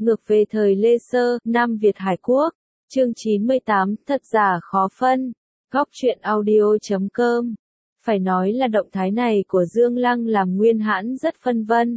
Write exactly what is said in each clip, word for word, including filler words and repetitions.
Ngược về thời Lê Sơ, Nam Việt Hải Quốc. Chương chín mươi tám, thật giả khó phân. Góc truyện audio chấm com. Phải nói là động thái này của Dương Lăng làm Nguyên Hãn rất phân vân.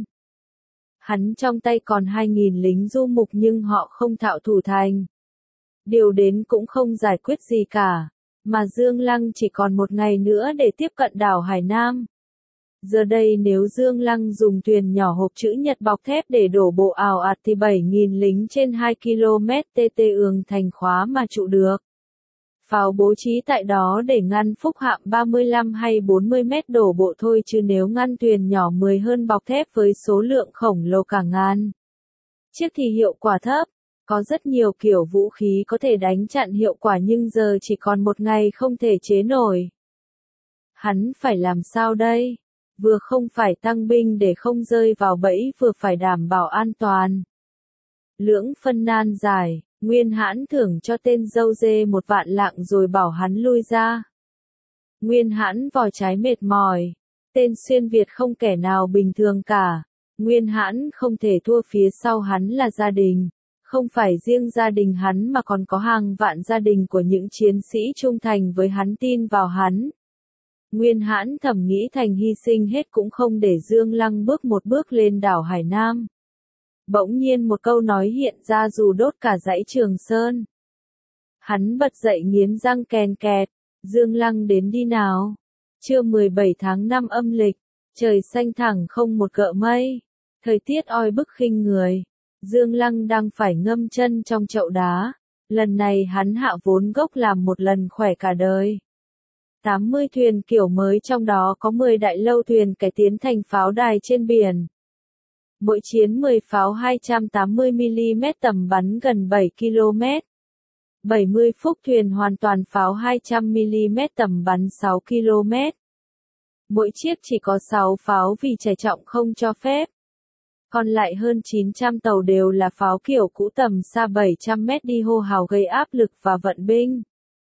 Hắn trong tay còn hai nghìn lính du mục nhưng họ không thạo thủ thành. Điều đến cũng không giải quyết gì cả, mà Dương Lăng chỉ còn một ngày nữa để tiếp cận đảo Hải Nam. Giờ đây nếu Dương Lăng dùng thuyền nhỏ hộp chữ nhật bọc thép để đổ bộ ào ạt thì bảy nghìn lính trên hai ki lô mét tê tê ương thành khóa mà trụ được. Pháo bố trí tại đó để ngăn phúc hạm ba mươi lăm hay bốn mươi mét đổ bộ thôi, chứ nếu ngăn thuyền nhỏ mười hơn bọc thép với số lượng khổng lồ cả ngàn chiếc thì hiệu quả thấp. Có rất nhiều kiểu vũ khí có thể đánh chặn hiệu quả nhưng giờ chỉ còn một ngày không thể chế nổi. Hắn phải làm sao đây? Vừa không phải tăng binh để không rơi vào bẫy, vừa phải đảm bảo an toàn. Lưỡng phân nan giải, Nguyên Hãn thưởng cho tên dâu dê một vạn lạng rồi bảo hắn lui ra. Nguyên Hãn vò trái mệt mỏi. Tên xuyên Việt không kẻ nào bình thường cả. Nguyên Hãn không thể thua, phía sau hắn là gia đình. Không phải riêng gia đình hắn mà còn có hàng vạn gia đình của những chiến sĩ trung thành với hắn, tin vào hắn. Nguyên Hãn thầm nghĩ thành hy sinh hết cũng không để Dương Lăng bước một bước lên đảo Hải Nam. Bỗng nhiên một câu nói hiện ra dù đốt cả dãy Trường Sơn. Hắn bật dậy nghiến răng kèn kẹt. Dương Lăng đến đi nào. Trưa mười bảy tháng năm âm lịch. Trời xanh thẳng không một gợn mây. Thời tiết oi bức khinh người. Dương Lăng đang phải ngâm chân trong chậu đá. Lần này hắn hạ vốn gốc làm một lần khỏe cả đời. tám mươi thuyền kiểu mới, trong đó có mười đại lâu thuyền cải tiến thành pháo đài trên biển. Mỗi chiến mười pháo hai trăm tám mươi mi li mét tầm bắn gần bảy ki lô mét. bảy mươi phúc thuyền hoàn toàn pháo hai trăm mi li mét tầm bắn sáu ki lô mét. Mỗi chiếc chỉ có sáu pháo vì tải trọng không cho phép. Còn lại hơn chín trăm tàu đều là pháo kiểu cũ tầm xa bảy trăm mét đi hô hào gây áp lực và vận binh.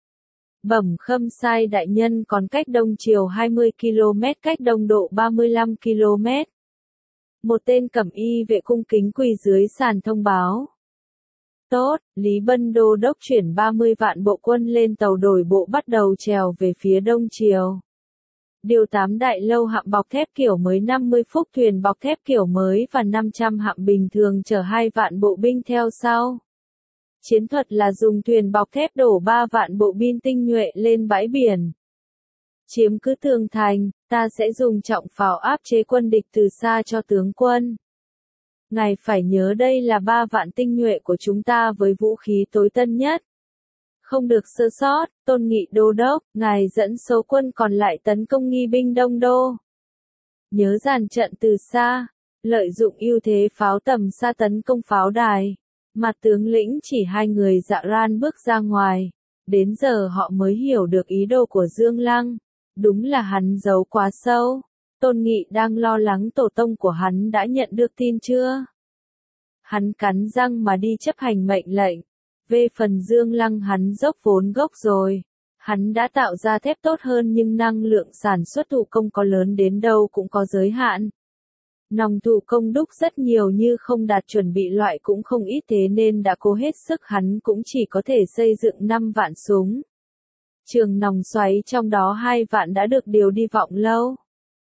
Bẩm Khâm Sai đại nhân, còn cách đông chiều hai mươi ki lô mét, cách đông độ ba mươi lăm ki lô mét. Một tên cẩm y vệ cung kính quỳ dưới sàn thông báo. Tốt, Lý Bân đô đốc chuyển ba mươi vạn bộ quân lên tàu đổi bộ bắt đầu trèo về phía đông chiều. Điều tám đại lâu hạm bọc thép kiểu mới, năm mươi phúc thuyền bọc thép kiểu mới và năm trăm hạm bình thường chở hai vạn bộ binh theo sau. Chiến thuật là dùng thuyền bọc thép đổ ba vạn bộ binh tinh nhuệ lên bãi biển. Chiếm cứ tường thành, ta sẽ dùng trọng pháo áp chế quân địch từ xa cho tướng quân. Ngài phải nhớ đây là ba vạn tinh nhuệ của chúng ta với vũ khí tối tân nhất. Không được sơ sót. Tôn Nghị đô đốc, ngài dẫn số quân còn lại tấn công nghi binh Đông Đô. Nhớ dàn trận từ xa, lợi dụng ưu thế pháo tầm xa tấn công pháo đài. Mặt tướng lĩnh chỉ hai người Dạ Ran bước ra ngoài. Đến giờ họ mới hiểu được ý đồ của Dương Lăng. Đúng là hắn giấu quá sâu. Tôn Nghị đang lo lắng tổ tông của hắn đã nhận được tin chưa. Hắn cắn răng mà đi chấp hành mệnh lệnh. Về phần Dương Lăng, hắn dốc vốn gốc rồi. Hắn đã tạo ra thép tốt hơn nhưng năng lượng sản xuất thủ công có lớn đến đâu cũng có giới hạn. Nòng thủ công đúc rất nhiều như không đạt chuẩn bị loại cũng không ít, thế nên đã cố hết sức, hắn cũng chỉ có thể xây dựng năm vạn súng. Trường nòng xoáy trong đó hai vạn đã được điều đi Vọng Lâu.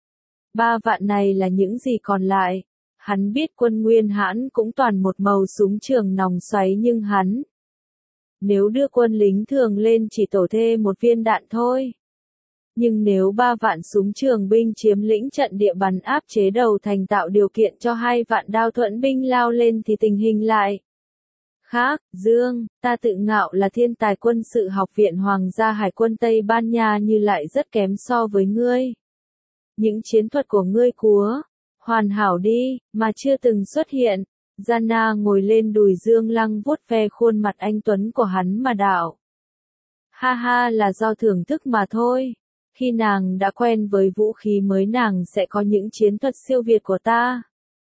Ba vạn này là những gì còn lại? Hắn biết quân Nguyên Hãn cũng toàn một màu súng trường nòng xoáy nhưng hắn, nếu đưa quân lính thường lên chỉ tổ thêm một viên đạn thôi. Nhưng nếu ba vạn súng trường binh chiếm lĩnh trận địa bắn áp chế đầu thành, tạo điều kiện cho hai vạn đao thuẫn binh lao lên thì tình hình lại khác. Dương, ta tự ngạo là thiên tài quân sự học viện Hoàng gia Hải quân Tây Ban Nha như lại rất kém so với ngươi. Những chiến thuật của ngươi cúa, hoàn hảo đi, mà chưa từng xuất hiện. Gianna ngồi lên đùi Dương Lăng vuốt ve khuôn mặt anh tuấn của hắn mà đạo. Ha ha, là do thưởng thức mà thôi. Khi nàng đã quen với vũ khí mới, nàng sẽ có những chiến thuật siêu việt của ta.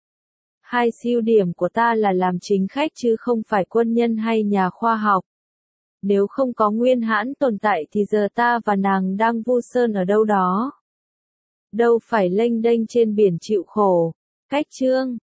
Hai siêu điểm của ta là làm chính khách chứ không phải quân nhân hay nhà khoa học. Nếu không có Nguyên Hãn tồn tại thì giờ ta và nàng đang vu sơn ở đâu đó. Đâu phải lênh đênh trên biển chịu khổ. Cách chương